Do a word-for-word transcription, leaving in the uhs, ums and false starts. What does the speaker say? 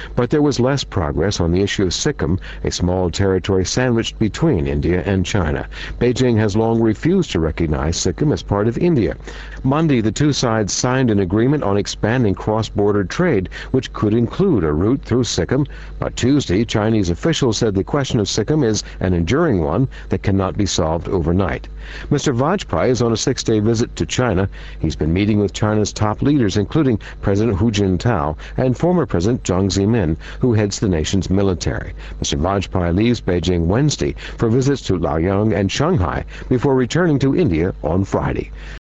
But there was less progress on the issue of Sikkim, a small territory sandwiched between India and China. Beijing has long refused to recognize Sikkim as part of India. Monday, the two sides signed an agreement on expanding cross-border trade, which could include a route through Sikkim. But Tuesday, Chinese officials said the question of Sikkim is an enduring one that cannot be solved overnight. Mister Vajpayee is on a six-day visit to China. He's been meeting with China's top leaders, including President Hu Jintao and former President Jiang Zemin, who heads the nation's military. Mister Vajpayee leaves Beijing Wednesday for visits to Luoyang and Shanghai before returning to India on Friday.